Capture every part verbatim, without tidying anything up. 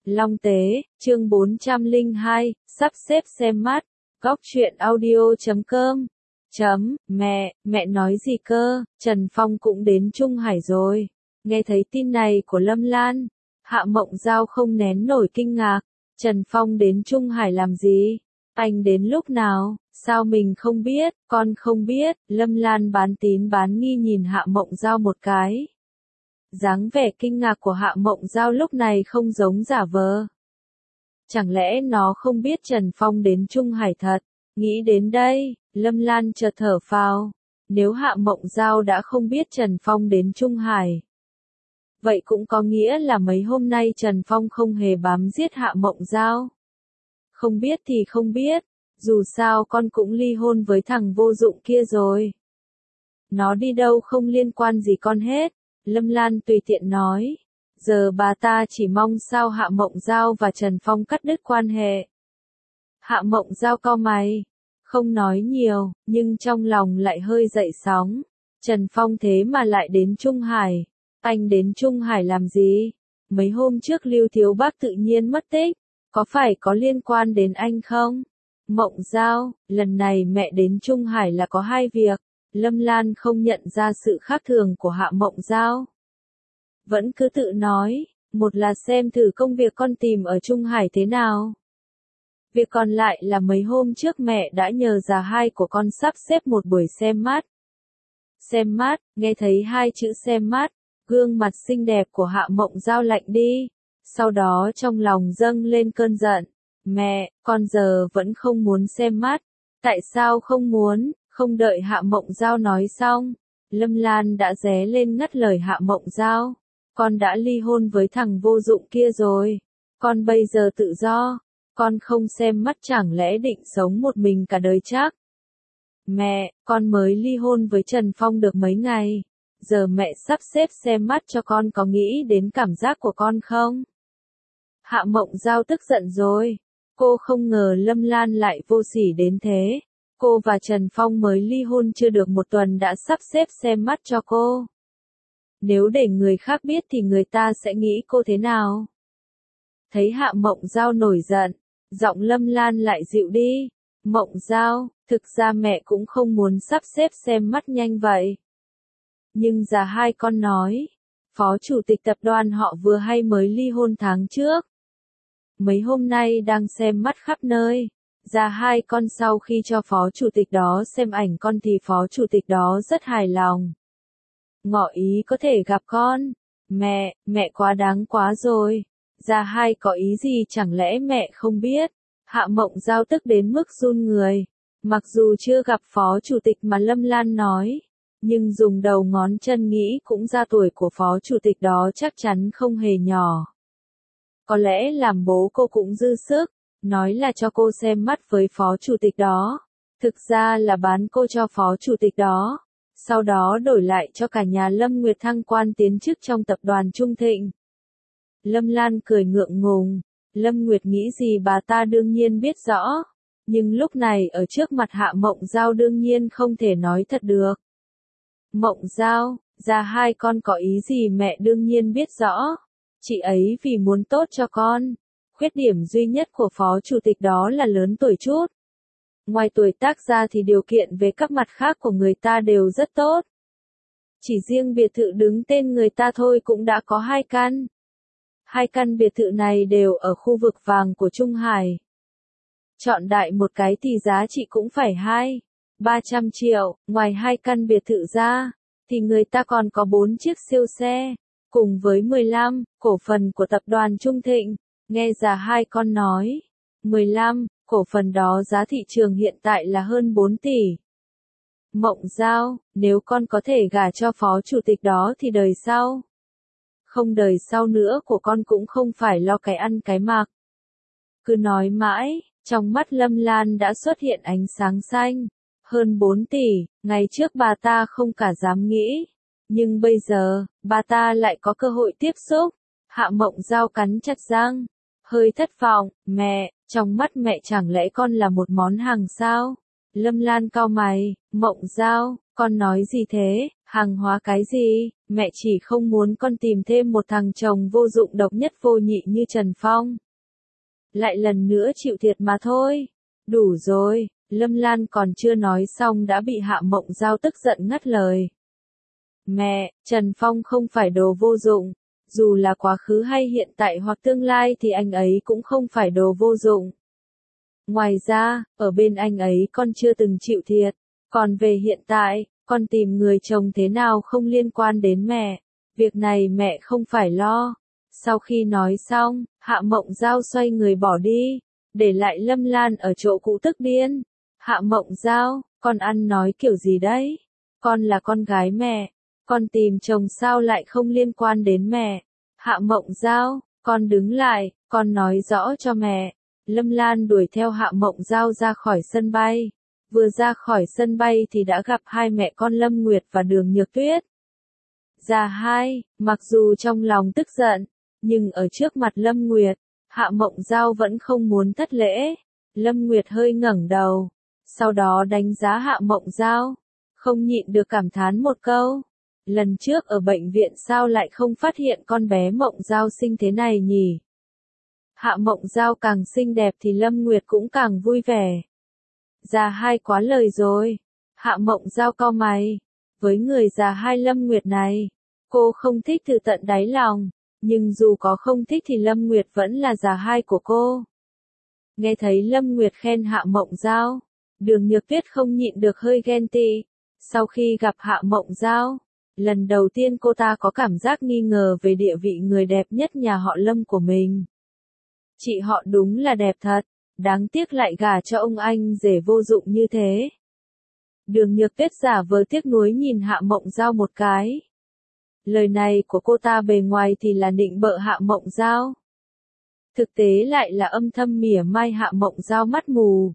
Long Tế, chương bốn trăm lẻ hai, sắp xếp xem mắt. Góc truyện audio chấm com. Chấm, mẹ, mẹ nói gì cơ, Trần Phong cũng đến Trung Hải rồi. Nghe thấy tin này của Lâm Lan, Hạ Mộng Giao không nén nổi kinh ngạc. Trần Phong đến Trung Hải làm gì? Anh đến lúc nào? Sao mình không biết? Con không biết. Lâm Lan bán tín bán nghi nhìn Hạ Mộng Giao một cái. Dáng vẻ kinh ngạc của Hạ Mộng Giao lúc này không giống giả vờ. Chẳng lẽ nó không biết Trần Phong đến Trung Hải thật? Nghĩ đến đây, Lâm Lan chợt thở phào. Nếu Hạ Mộng Giao đã không biết Trần Phong đến Trung Hải, vậy cũng có nghĩa là mấy hôm nay Trần Phong không hề bám giết Hạ Mộng Giao. Không biết thì không biết, dù sao con cũng ly hôn với thằng vô dụng kia rồi. Nó đi đâu không liên quan gì con hết, Lâm Lan tùy tiện nói. Giờ bà ta chỉ mong sao Hạ Mộng Giao và Trần Phong cắt đứt quan hệ. Hạ Mộng Giao cau mày, không nói nhiều, nhưng trong lòng lại hơi dậy sóng. Trần Phong thế mà lại đến Trung Hải. Anh đến Trung Hải làm gì? Mấy hôm trước Lưu Thiếu Bác tự nhiên mất tích, có phải có liên quan đến anh không? Mộng Giao, lần này mẹ đến Trung Hải là có hai việc. Lâm Lan không nhận ra sự khác thường của Hạ Mộng Giao. Vẫn cứ tự nói, một là xem thử công việc con tìm ở Trung Hải thế nào. Việc còn lại là mấy hôm trước mẹ đã nhờ già hai của con sắp xếp một buổi xem mắt. Xem mắt, nghe thấy hai chữ xem mắt, gương mặt xinh đẹp của Hạ Mộng Giao lạnh đi. Sau đó trong lòng dâng lên cơn giận. Mẹ, con giờ vẫn không muốn xem mắt. Tại sao không muốn? Không đợi Hạ Mộng Giao nói xong, Lâm Lan đã ré lên ngắt lời Hạ Mộng Giao. Con đã ly hôn với thằng vô dụng kia rồi. Con bây giờ tự do. Con không xem mắt chẳng lẽ định sống một mình cả đời chắc? Mẹ, con mới ly hôn với Trần Phong được mấy ngày. Giờ mẹ sắp xếp xem mắt cho con, có nghĩ đến cảm giác của con không? Hạ Mộng Giao tức giận rồi. Cô không ngờ Lâm Lan lại vô sỉ đến thế. Cô và Trần Phong mới ly hôn chưa được một tuần đã sắp xếp xem mắt cho cô. Nếu để người khác biết thì người ta sẽ nghĩ cô thế nào? Thấy Hạ Mộng Giao nổi giận, giọng Lâm Lan lại dịu đi. Mộng Giao, thực ra mẹ cũng không muốn sắp xếp xem mắt nhanh vậy. Nhưng già hai con nói, phó chủ tịch tập đoàn họ vừa hay mới ly hôn tháng trước. Mấy hôm nay đang xem mắt khắp nơi. Già hai con sau khi cho phó chủ tịch đó xem ảnh con thì phó chủ tịch đó rất hài lòng. Ngỏ ý có thể gặp con. Mẹ, mẹ quá đáng quá rồi. Già hai có ý gì chẳng lẽ mẹ không biết? Hạ Mộng Giao tức đến mức run người. Mặc dù chưa gặp phó chủ tịch mà Lâm Lan nói, nhưng dùng đầu ngón chân nghĩ cũng ra tuổi của phó chủ tịch đó chắc chắn không hề nhỏ. Có lẽ làm bố cô cũng dư sức, nói là cho cô xem mắt với phó chủ tịch đó. Thực ra là bán cô cho phó chủ tịch đó. Sau đó đổi lại cho cả nhà Lâm Nguyệt thăng quan tiến chức trong tập đoàn Trung Thịnh. Lâm Lan cười ngượng ngùng. Lâm Nguyệt nghĩ gì bà ta đương nhiên biết rõ. Nhưng lúc này ở trước mặt Hạ Mộng Giao đương nhiên không thể nói thật được. Mộng Giao, già hai con có ý gì mẹ đương nhiên biết rõ. Chị ấy vì muốn tốt cho con. Khuyết điểm duy nhất của phó chủ tịch đó là lớn tuổi chút. Ngoài tuổi tác ra thì điều kiện về các mặt khác của người ta đều rất tốt. Chỉ riêng biệt thự đứng tên người ta thôi cũng đã có hai căn. Hai căn biệt thự này đều ở khu vực vàng của Trung Hải. Chọn đại một cái thì giá trị cũng phải hai, ba trăm triệu, ngoài hai căn biệt thự ra, thì người ta còn có bốn chiếc siêu xe, cùng với mười lăm, cổ phần của tập đoàn Trung Thịnh. Nghe già hai con nói, mười lăm, cổ phần đó giá thị trường hiện tại là hơn bốn tỷ. Mộng Giao, nếu con có thể gả cho phó chủ tịch đó thì đời sau. Không đời sau nữa của con cũng không phải lo cái ăn cái mặc. Cứ nói mãi, trong mắt Lâm Lan đã xuất hiện ánh sáng xanh. Hơn bốn tỷ, ngày trước bà ta không cả dám nghĩ. Nhưng bây giờ, bà ta lại có cơ hội tiếp xúc. Hạ Mộng Giao cắn chặt răng. Hơi thất vọng, mẹ, trong mắt mẹ chẳng lẽ con là một món hàng sao? Lâm Lan cau mày, Mộng Giao, Con nói gì thế, hàng hóa cái gì, mẹ chỉ không muốn con tìm thêm một thằng chồng vô dụng độc nhất vô nhị như Trần Phong. Lại lần nữa chịu thiệt mà thôi. Đủ rồi, Lâm Lan còn chưa nói xong đã bị Hạ Mộng Giao tức giận ngắt lời. Mẹ, Trần Phong không phải đồ vô dụng, dù là quá khứ hay hiện tại hoặc tương lai thì anh ấy cũng không phải đồ vô dụng. Ngoài ra, ở bên anh ấy con chưa từng chịu thiệt, còn về hiện tại, con tìm người chồng thế nào không liên quan đến mẹ, việc này mẹ không phải lo. Sau khi nói xong, Hạ Mộng Giao xoay người bỏ đi, để lại Lâm Lan ở chỗ cũ tức điên. Hạ Mộng Giao, con ăn nói kiểu gì đấy? Con là con gái mẹ, con tìm chồng sao lại không liên quan đến mẹ? Hạ Mộng Giao, con đứng lại, con nói rõ cho mẹ. Lâm Lan đuổi theo Hạ Mộng Giao ra khỏi sân bay. Vừa ra khỏi sân bay thì đã gặp hai mẹ con Lâm Nguyệt và Đường Nhược Tuyết. Già hai, mặc dù trong lòng tức giận, nhưng ở trước mặt Lâm Nguyệt, Hạ Mộng Giao vẫn không muốn thất lễ. Lâm Nguyệt hơi ngẩng đầu, sau đó đánh giá Hạ Mộng Giao, không nhịn được cảm thán một câu. Lần trước ở bệnh viện sao lại không phát hiện con bé Mộng Giao xinh thế này nhỉ? Hạ Mộng Giao càng xinh đẹp thì Lâm Nguyệt cũng càng vui vẻ. Già hai quá lời rồi. Hạ Mộng Giao cau mày. Với người già hai Lâm Nguyệt này, cô không thích từ tận đáy lòng, nhưng dù có không thích thì Lâm Nguyệt vẫn là già hai của cô. Nghe thấy Lâm Nguyệt khen Hạ Mộng Giao, Đường Nhược Tuyết không nhịn được hơi ghen tị. Sau khi gặp Hạ Mộng Giao, lần đầu tiên cô ta có cảm giác nghi ngờ về địa vị người đẹp nhất nhà họ Lâm của mình. Chị họ đúng là đẹp thật, đáng tiếc lại gả cho ông anh rể vô dụng như thế. Đường Nhược Tuyết giả vờ tiếc nuối nhìn Hạ Mộng Giao một cái. Lời này của cô ta bề ngoài thì là nịnh bợ Hạ Mộng Giao, thực tế lại là âm thầm mỉa mai Hạ Mộng Giao mắt mù.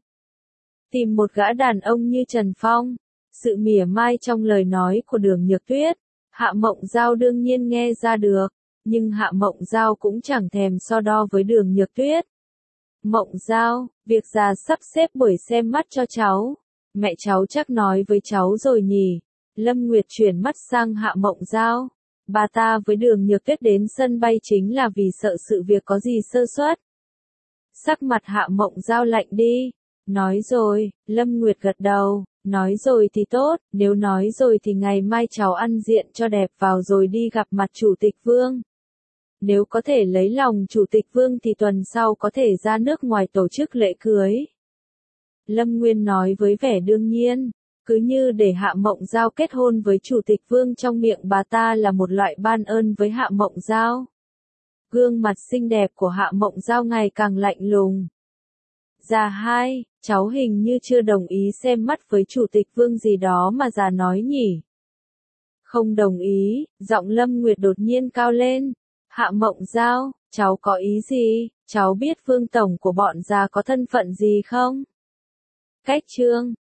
Tìm một gã đàn ông như Trần Phong, sự mỉa mai trong lời nói của Đường Nhược Tuyết, Hạ Mộng Giao đương nhiên nghe ra được, nhưng Hạ Mộng Giao cũng chẳng thèm so đo với Đường Nhược Tuyết. Mộng Giao, việc già sắp xếp buổi xem mắt cho cháu, mẹ cháu chắc nói với cháu rồi nhỉ? Lâm Nguyệt chuyển mắt sang Hạ Mộng Giao. Bà ta với Đường Nhược Tuyết đến sân bay chính là vì sợ sự việc có gì sơ suất. Sắc mặt Hạ Mộng Giao lạnh đi. Nói rồi, Lâm Nguyệt gật đầu. Nói rồi thì tốt, nếu nói rồi thì ngày mai cháu ăn diện cho đẹp vào rồi đi gặp mặt Chủ tịch Vương. Nếu có thể lấy lòng Chủ tịch Vương thì tuần sau có thể ra nước ngoài tổ chức lễ cưới. Lâm Nguyên nói với vẻ đương nhiên, cứ như để Hạ Mộng Giao kết hôn với Chủ tịch Vương trong miệng bà ta là một loại ban ơn với Hạ Mộng Giao. Gương mặt xinh đẹp của Hạ Mộng Giao ngày càng lạnh lùng. Già hai, cháu hình như chưa đồng ý xem mắt với Chủ tịch Vương gì đó mà già nói nhỉ? Không đồng ý, giọng Lâm Nguyệt đột nhiên cao lên. Hạ Mộng Giao, cháu có ý gì? Cháu biết Vương tổng của bọn già có thân phận gì không? Cách chương